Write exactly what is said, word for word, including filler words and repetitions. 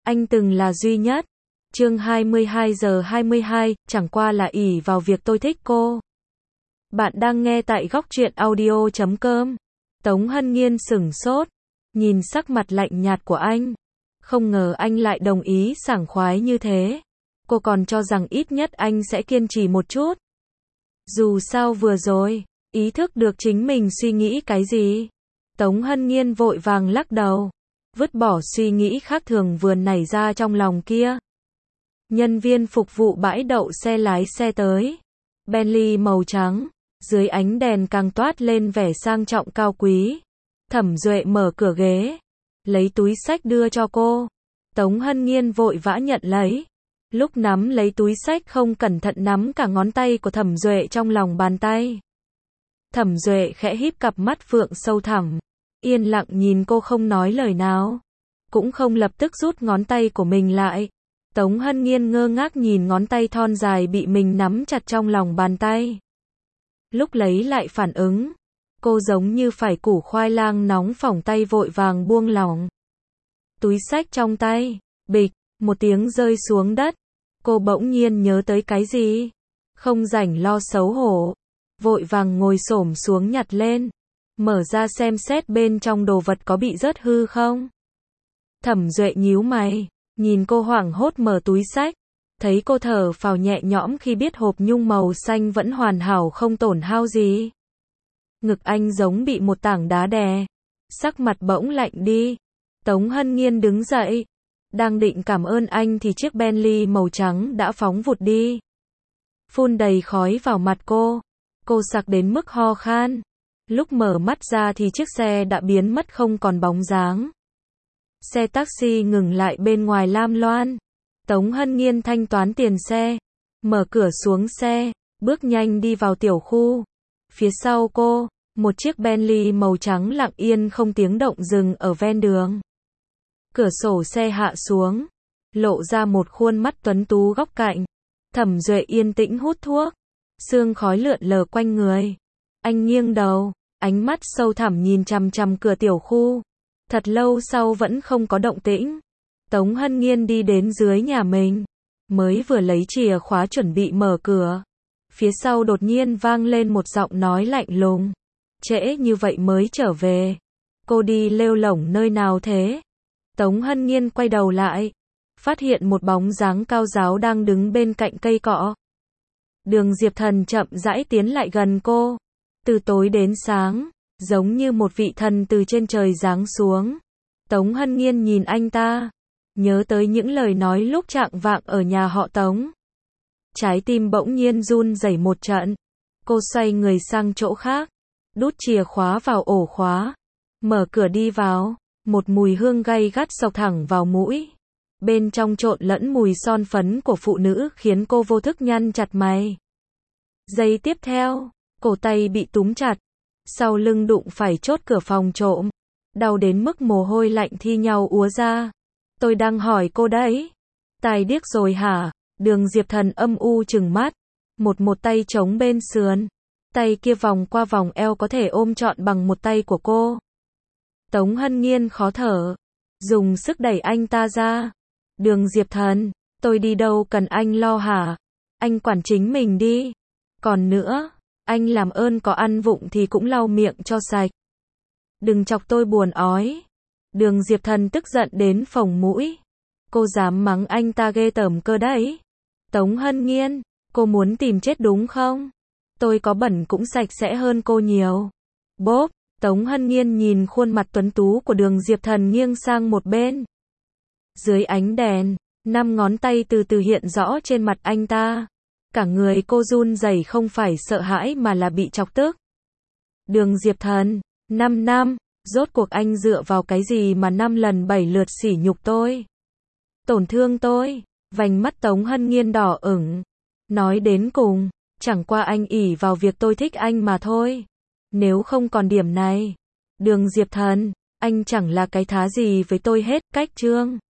anh từng là duy nhất. Chương hai mươi hai giờ hai mươi hai, chẳng qua là ỷ vào việc tôi thích cô. Bạn đang nghe tại góc truyện audio chấm com. Tống Hân Nghiên sửng sốt, nhìn sắc mặt lạnh nhạt của anh. Không ngờ anh lại đồng ý sảng khoái như thế. Cô còn cho rằng ít nhất anh sẽ kiên trì một chút. Dù sao vừa rồi, ý thức được chính mình suy nghĩ cái gì. Tống Hân Nghiên vội vàng lắc đầu, vứt bỏ suy nghĩ khác thường vừa nảy ra trong lòng kia. Nhân viên phục vụ bãi đậu xe lái xe tới. Bentley màu trắng, dưới ánh đèn càng toát lên vẻ sang trọng cao quý. Thẩm Duệ mở cửa ghế, lấy túi xách đưa cho cô. Tống Hân Nghiên vội vã nhận lấy. Lúc nắm lấy túi xách không cẩn thận nắm cả ngón tay của Thẩm Duệ trong lòng bàn tay. Thẩm Duệ khẽ híp cặp mắt phượng sâu thẳm, yên lặng nhìn cô không nói lời nào, cũng không lập tức rút ngón tay của mình lại. Tống Hân Nghiên ngơ ngác nhìn ngón tay thon dài bị mình nắm chặt trong lòng bàn tay. Lúc lấy lại phản ứng, cô giống như phải củ khoai lang nóng phỏng tay vội vàng buông lỏng. Túi xách trong tay, bịch, một tiếng rơi xuống đất. Cô bỗng nhiên nhớ tới cái gì, không rảnh lo xấu hổ, vội vàng ngồi xổm xuống nhặt lên, mở ra xem xét bên trong đồ vật có bị rớt hư không. Thẩm Duệ nhíu mày, nhìn cô hoảng hốt mở túi xách, thấy cô thở phào nhẹ nhõm khi biết hộp nhung màu xanh vẫn hoàn hảo không tổn hao gì. Ngực anh giống bị một tảng đá đè, sắc mặt bỗng lạnh đi. Tống Hân Nghiên đứng dậy, đang định cảm ơn anh thì chiếc Bentley màu trắng đã phóng vụt đi, phun đầy khói vào mặt cô. Cô sặc đến mức ho khan. Lúc mở mắt ra thì chiếc xe đã biến mất không còn bóng dáng. Xe taxi ngừng lại bên ngoài Lam Loan. Tống Hân Nghiên thanh toán tiền xe, mở cửa xuống xe, bước nhanh đi vào tiểu khu. Phía sau cô, một chiếc Bentley màu trắng lặng yên không tiếng động dừng ở ven đường. Cửa sổ xe hạ xuống, lộ ra một khuôn mắt tuấn tú góc cạnh. Thẩm Duệ yên tĩnh hút thuốc, sương khói lượn lờ quanh người. Anh nghiêng đầu, ánh mắt sâu thẳm nhìn chằm chằm cửa tiểu khu. Thật lâu sau vẫn không có động tĩnh. Tống Hân Nghiên đi đến dưới nhà mình, mới vừa lấy chìa khóa chuẩn bị mở cửa. Phía sau đột nhiên vang lên một giọng nói lạnh lùng. Trễ như vậy mới trở về. Cô đi lêu lổng nơi nào thế? Tống Hân Nghiên quay đầu lại, phát hiện một bóng dáng cao ráo đang đứng bên cạnh cây cọ. Đường Diệp Thần chậm rãi tiến lại gần cô. Từ tối đến sáng, giống như một vị thần từ trên trời giáng xuống. Tống Hân Nghiên nhìn anh ta, nhớ tới những lời nói lúc chạng vạng ở nhà họ Tống. Trái tim bỗng nhiên run rẩy một trận. Cô xoay người sang chỗ khác, đút chìa khóa vào ổ khóa, mở cửa đi vào. Một mùi hương gay gắt xộc thẳng vào mũi. Bên trong trộn lẫn mùi son phấn của phụ nữ khiến cô vô thức nhăn chặt mày. Giây tiếp theo, cổ tay bị túm chặt, sau lưng đụng phải chốt cửa phòng trộm. Đau đến mức mồ hôi lạnh thi nhau úa ra. Tôi đang hỏi cô đấy. Tài điếc rồi hả? Đường Diệp Thần âm u trừng mắt. Một một tay chống bên sườn. Tay kia vòng qua vòng eo có thể ôm trọn bằng một tay của cô. Tống Hân Nghiên khó thở, dùng sức đẩy anh ta ra. Đường Diệp Thần, tôi đi đâu cần anh lo hả? Anh quản chính mình đi. Còn nữa, anh làm ơn có ăn vụng thì cũng lau miệng cho sạch. Đừng chọc tôi buồn ói. Đường Diệp Thần tức giận đến phồng mũi. Cô dám mắng anh ta ghê tởm cơ đấy. Tống Hân Nghiên, cô muốn tìm chết đúng không? Tôi có bẩn cũng sạch sẽ hơn cô nhiều. Bốp. Tống Hân Nghiên nhìn khuôn mặt tuấn tú của Đường Diệp Thần nghiêng sang một bên. Dưới ánh đèn, năm ngón tay từ từ hiện rõ trên mặt anh ta. Cả người cô run rẩy không phải sợ hãi mà là bị chọc tức. Đường Diệp Thần, năm năm, rốt cuộc anh dựa vào cái gì mà năm lần bảy lượt sỉ nhục tôi? Tổn thương tôi, vành mắt Tống Hân Nghiên đỏ ửng. Nói đến cùng, chẳng qua anh ỷ vào việc tôi thích anh mà thôi. Nếu không còn điểm này, Đường Diệp Thần, anh chẳng là cái thá gì với tôi hết. Cách chương